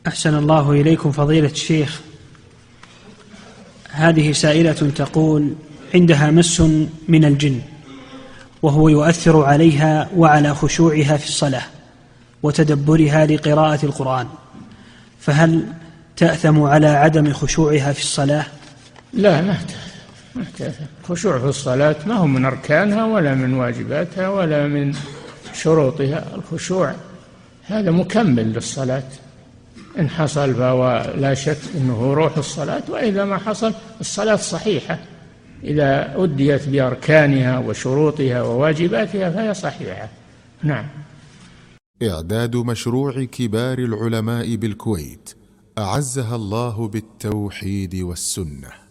أحسن الله إليكم فضيلة الشيخ. هذه سائلة تقول: عندها مس من الجن وهو يؤثر عليها وعلى خشوعها في الصلاة وتدبرها لقراءة القرآن، فهل تأثم على عدم خشوعها في الصلاة؟ لا، ما تأثم. خشوع في الصلاة ما هو من أركانها ولا من واجباتها ولا من شروطها. الخشوع هذا مكمل للصلاة، إن حصل فهو لا شك أنه روح الصلاة، وإذا ما حصل الصلاة صحيحة. إذا أديت بأركانها وشروطها وواجباتها فهي صحيحة. نعم. إعداد مشروع كبار العلماء بالكويت أعزها الله بالتوحيد والسنة.